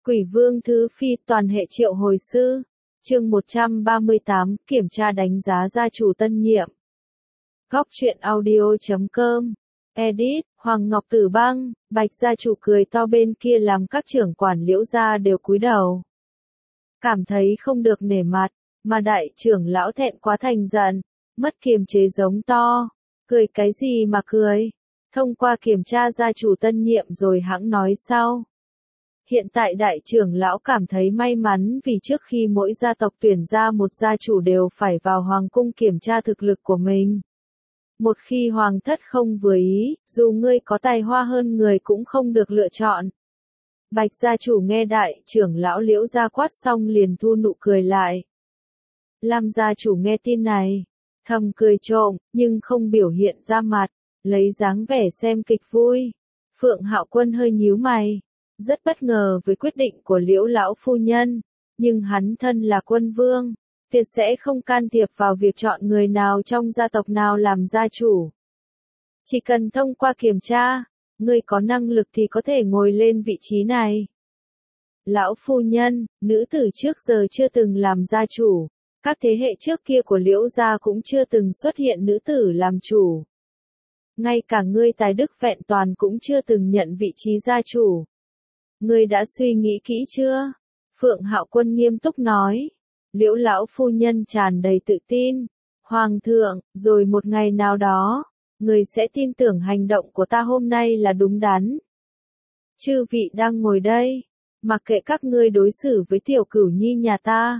Quỷ Vương Thứ Phi toàn hệ triệu hồi sư. Chương 138, kiểm tra đánh giá gia chủ tân nhiệm. Góc truyện audio.com. Edit, Hoàng Ngọc Tử Băng. Bạch gia chủ cười to bên kia làm các trưởng quản Liễu gia đều cúi đầu. Cảm thấy không được nể mặt, mà đại trưởng lão thẹn quá thành giận, mất kiềm chế giống to. Cười cái gì mà cười? Thông qua kiểm tra gia chủ tân nhiệm rồi hẵng nói sau. Hiện tại đại trưởng lão cảm thấy may mắn vì trước khi mỗi gia tộc tuyển ra một gia chủ đều phải vào hoàng cung kiểm tra thực lực của mình. Một khi hoàng thất không vừa ý, dù ngươi có tài hoa hơn người cũng không được lựa chọn. Bạch gia chủ nghe đại trưởng lão Liễu gia quát xong liền thu nụ cười lại. Lam gia chủ nghe tin này, thầm cười trộm, nhưng không biểu hiện ra mặt, lấy dáng vẻ xem kịch vui. Phượng Hạo Quân hơi nhíu mày, rất bất ngờ với quyết định của Liễu lão phu nhân, nhưng hắn thân là quân vương, tuyệt sẽ không can thiệp vào việc chọn người nào trong gia tộc nào làm gia chủ. Chỉ cần thông qua kiểm tra, ngươi có năng lực thì có thể ngồi lên vị trí này. Lão phu nhân, nữ tử trước giờ chưa từng làm gia chủ, các thế hệ trước kia của Liễu gia cũng chưa từng xuất hiện nữ tử làm chủ. Ngay cả ngươi tài đức vẹn toàn cũng chưa từng nhận vị trí gia chủ. Ngươi đã suy nghĩ kỹ chưa? Phượng Hạo Quân nghiêm túc nói. Liễu lão phu nhân tràn đầy tự tin. Hoàng thượng, rồi một ngày nào đó, người sẽ tin tưởng hành động của ta hôm nay là đúng đắn. Chư vị đang ngồi đây, mặc kệ các ngươi đối xử với tiểu cửu nhi nhà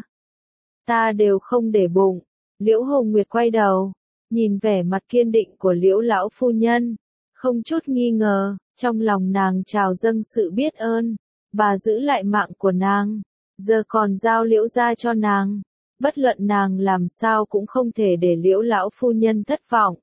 ta đều không để bụng. Liễu Hồng Nguyệt quay đầu, nhìn vẻ mặt kiên định của Liễu lão phu nhân, không chút nghi ngờ, trong lòng nàng trào dâng sự biết ơn. Bà giữ lại mạng của nàng, giờ còn giao Liễu gia cho nàng, bất luận nàng làm sao cũng không thể để Liễu lão phu nhân thất vọng.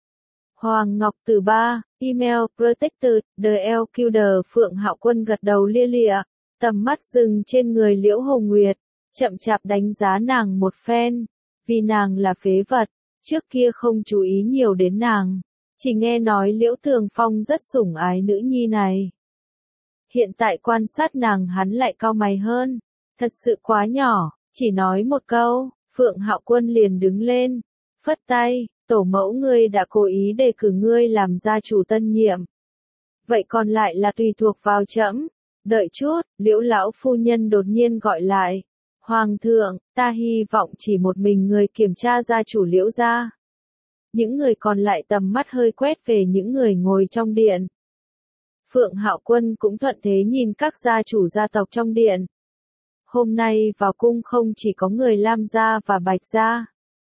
Hoàng Ngọc Tử Ba, email protected, the LQD. Phượng Hạo Quân gật đầu lia lịa, tầm mắt dừng trên người Liễu Hồng Nguyệt, chậm chạp đánh giá nàng một phen, vì nàng là phế vật, trước kia không chú ý nhiều đến nàng, chỉ nghe nói Liễu Tường Phong rất sủng ái nữ nhi này. Hiện tại quan sát nàng hắn lại cau mày hơn, thật sự quá nhỏ, chỉ nói một câu, Phượng Hạo Quân liền đứng lên, phất tay, tổ mẫu ngươi đã cố ý đề cử ngươi làm gia chủ tân nhiệm. Vậy còn lại là tùy thuộc vào trẫm. Đợi chút, Liễu lão phu nhân đột nhiên gọi lại. Hoàng thượng, ta hy vọng chỉ một mình người kiểm tra gia chủ Liễu gia. Những người còn lại tầm mắt hơi quét về những người ngồi trong điện. Phượng Hạo Quân cũng thuận thế nhìn các gia chủ gia tộc trong điện. Hôm nay vào cung không chỉ có người Lam gia và Bạch gia.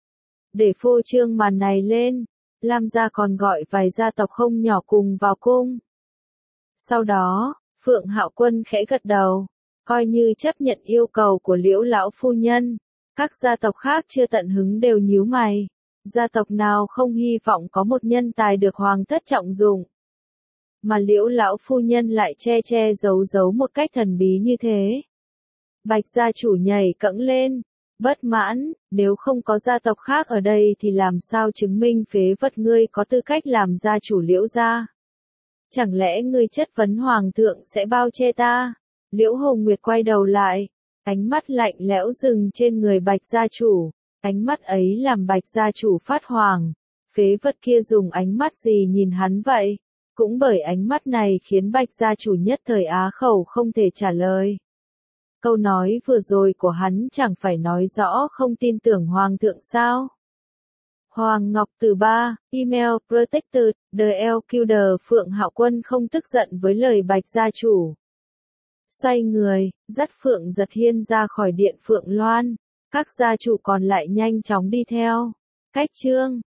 Để phô trương màn này lên, Lam gia còn gọi vài gia tộc không nhỏ cùng vào cung. Sau đó, Phượng Hạo Quân khẽ gật đầu, coi như chấp nhận yêu cầu của Liễu lão phu nhân. Các gia tộc khác chưa tận hứng đều nhíu mày. Gia tộc nào không hy vọng có một nhân tài được hoàng thất trọng dụng. Mà Liễu lão phu nhân lại che giấu một cách thần bí như thế. Bạch gia chủ nhảy cẫng lên, bất mãn, nếu không có gia tộc khác ở đây thì làm sao chứng minh phế vật ngươi có tư cách làm gia chủ Liễu gia? Chẳng lẽ ngươi chất vấn hoàng thượng sẽ bao che ta? Liễu Hồng Nguyệt quay đầu lại, ánh mắt lạnh lẽo dừng trên người Bạch gia chủ, ánh mắt ấy làm Bạch gia chủ phát hoảng, phế vật kia dùng ánh mắt gì nhìn hắn vậy? Cũng bởi ánh mắt này khiến Bạch gia chủ nhất thời á khẩu không thể trả lời. Câu nói vừa rồi của hắn chẳng phải nói rõ không tin tưởng hoàng thượng sao? Hoàng Ngọc Tử Ba, email protected, the LQD. Phượng Hạo Quân không tức giận với lời Bạch gia chủ. Xoay người, dắt Phượng Giật Hiên ra khỏi điện Phượng Loan, các gia chủ còn lại nhanh chóng đi theo. Cách chương